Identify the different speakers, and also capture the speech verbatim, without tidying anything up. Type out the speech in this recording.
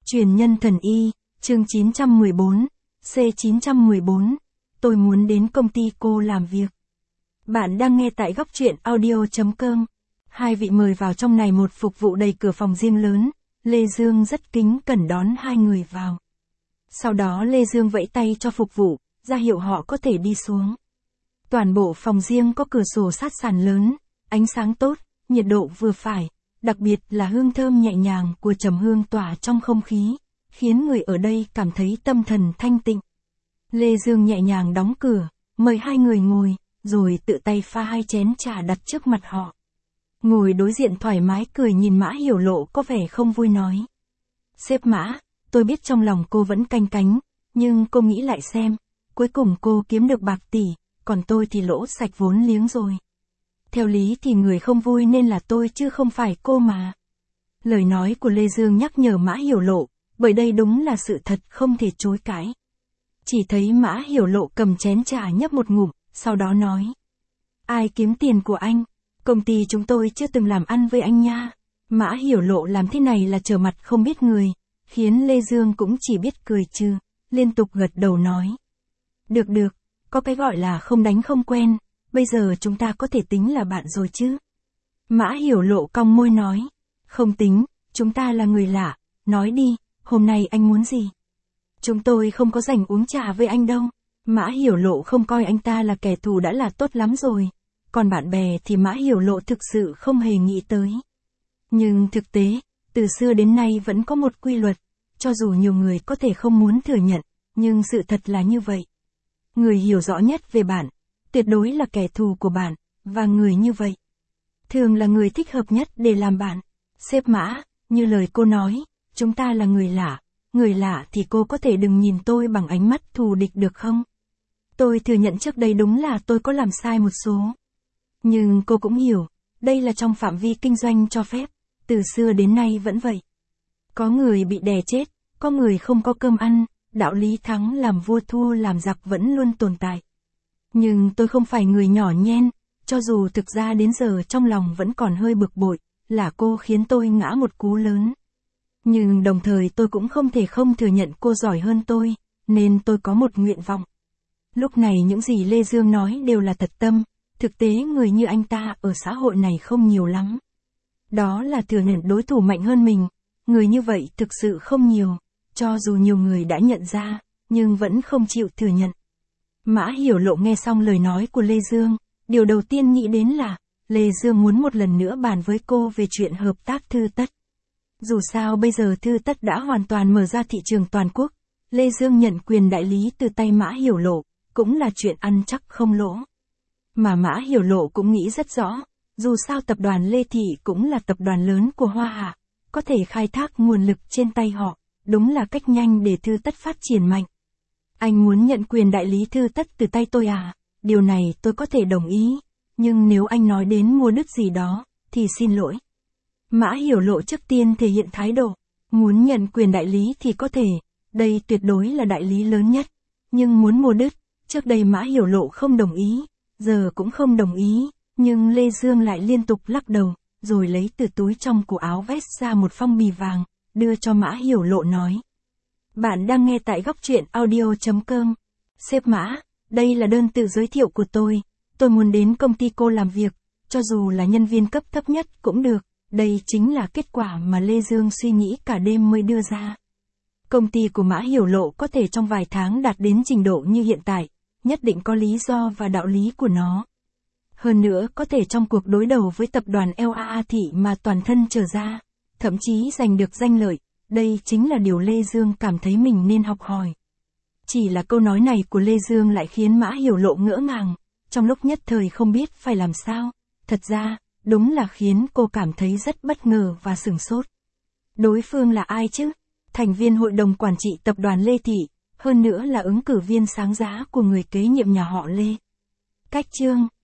Speaker 1: Truyền nhân thần y, chương chín trăm mười bốn, C chín trăm mười bốn, tôi muốn đến công ty cô làm việc. Bạn đang nghe tại góc truyện audio.com. Hai vị mời vào trong này một phục vụ đầy cửa phòng riêng lớn, Lê Dương rất kính cẩn đón hai người vào. Sau đó Lê Dương vẫy tay cho phục vụ, ra hiệu họ có thể đi xuống. Toàn bộ phòng riêng có cửa sổ sát sàn lớn, ánh sáng tốt, nhiệt độ vừa phải, đặc biệt là hương thơm nhẹ nhàng của trầm hương tỏa trong không khí, khiến người ở đây cảm thấy tâm thần thanh tịnh. Lê Dương nhẹ nhàng đóng cửa, mời hai người ngồi, rồi tự tay pha hai chén trà đặt trước mặt họ. Ngồi đối diện thoải mái cười nhìn Mã Hiểu Lộ có vẻ không vui nói. Sếp Mã, tôi biết trong lòng cô vẫn canh cánh, nhưng cô nghĩ lại xem, cuối cùng cô kiếm được bạc tỷ, còn tôi thì lỗ sạch vốn liếng rồi. Theo lý thì người không vui nên là tôi chứ không phải cô mà. Lời nói của Lê Dương nhắc nhở Mã Hiểu Lộ, bởi đây đúng là sự thật không thể chối cãi. Chỉ thấy Mã Hiểu Lộ cầm chén trà nhấp một ngụm, sau đó nói. Ai kiếm tiền của anh? Công ty chúng tôi chưa từng làm ăn với anh nha. Mã Hiểu Lộ làm thế này là trở mặt không biết người, khiến Lê Dương cũng chỉ biết cười trừ, liên tục gật đầu nói. Được được, có cái gọi là không đánh không quen, bây giờ chúng ta có thể tính là bạn rồi chứ. Mã Hiểu Lộ cong môi nói. Không tính, chúng ta là người lạ, nói đi, hôm nay anh muốn gì? Chúng tôi không có rảnh uống trà với anh đâu. Mã Hiểu Lộ không coi anh ta là kẻ thù đã là tốt lắm rồi. Còn bạn bè thì Mã Hiểu Lộ thực sự không hề nghĩ tới. Nhưng thực tế, từ xưa đến nay vẫn có một quy luật, cho dù nhiều người có thể không muốn thừa nhận, nhưng sự thật là như vậy. Người hiểu rõ nhất về bạn, tuyệt đối là kẻ thù của bạn, và người như vậy thường là người thích hợp nhất để làm bạn. Sếp Mã, như lời cô nói, chúng ta là người lạ, người lạ thì cô có thể đừng nhìn tôi bằng ánh mắt thù địch được không? Tôi thừa nhận trước đây đúng là tôi có làm sai một số. Nhưng cô cũng hiểu, đây là trong phạm vi kinh doanh cho phép, từ xưa đến nay vẫn vậy. Có người bị đè chết, có người không có cơm ăn, đạo lý thắng làm vua thua làm giặc vẫn luôn tồn tại. Nhưng tôi không phải người nhỏ nhen, cho dù thực ra đến giờ trong lòng vẫn còn hơi bực bội, là cô khiến tôi ngã một cú lớn. Nhưng đồng thời tôi cũng không thể không thừa nhận cô giỏi hơn tôi, nên tôi có một nguyện vọng. Lúc này những gì Lê Dương nói đều là thật tâm, thực tế người như anh ta ở xã hội này không nhiều lắm. Đó là thừa nhận đối thủ mạnh hơn mình, người như vậy thực sự không nhiều, cho dù nhiều người đã nhận ra, nhưng vẫn không chịu thừa nhận. Mã Hiểu Lộ nghe xong lời nói của Lê Dương, điều đầu tiên nghĩ đến là, Lê Dương muốn một lần nữa bàn với cô về chuyện hợp tác Thư Tất. Dù sao bây giờ Thư Tất đã hoàn toàn mở ra thị trường toàn quốc, Lê Dương nhận quyền đại lý từ tay Mã Hiểu Lộ, cũng là chuyện ăn chắc không lỗ. Mà Mã Hiểu Lộ cũng nghĩ rất rõ, dù sao tập đoàn Lê Thị cũng là tập đoàn lớn của Hoa Hạ, có thể khai thác nguồn lực trên tay họ, đúng là cách nhanh để Thư Tất phát triển mạnh. Anh muốn nhận quyền đại lý Thư Tất từ tay tôi à? Điều này tôi có thể đồng ý, nhưng nếu anh nói đến mua đứt gì đó, thì xin lỗi. Mã Hiểu Lộ trước tiên thể hiện thái độ, muốn nhận quyền đại lý thì có thể, đây tuyệt đối là đại lý lớn nhất, nhưng muốn mua đứt, trước đây Mã Hiểu Lộ không đồng ý, giờ cũng không đồng ý, nhưng Lê Dương lại liên tục lắc đầu, rồi lấy từ túi trong của áo vest ra một phong bì vàng, đưa cho Mã Hiểu Lộ nói. Bạn đang nghe tại góc truyện audio.com. Sếp Mã, đây là đơn tự giới thiệu của tôi, tôi muốn đến công ty cô làm việc, cho dù là nhân viên cấp thấp nhất cũng được, đây chính là kết quả mà Lê Dương suy nghĩ cả đêm mới đưa ra. Công ty của Mã Hiểu Lộ có thể trong vài tháng đạt đến trình độ như hiện tại, nhất định có lý do và đạo lý của nó. Hơn nữa có thể trong cuộc đối đầu với tập đoàn lờ a a Thị mà toàn thân trở ra, thậm chí giành được danh lợi, đây chính là điều Lê Dương cảm thấy mình nên học hỏi. Chỉ là câu nói này của Lê Dương lại khiến Mã Hiểu Lộ ngỡ ngàng, trong lúc nhất thời không biết phải làm sao, thật ra, đúng là khiến cô cảm thấy rất bất ngờ và sửng sốt. Đối phương là ai chứ? Thành viên hội đồng quản trị tập đoàn Lê Thị, hơn nữa là ứng cử viên sáng giá của người kế nhiệm nhà họ Lê. Cách chương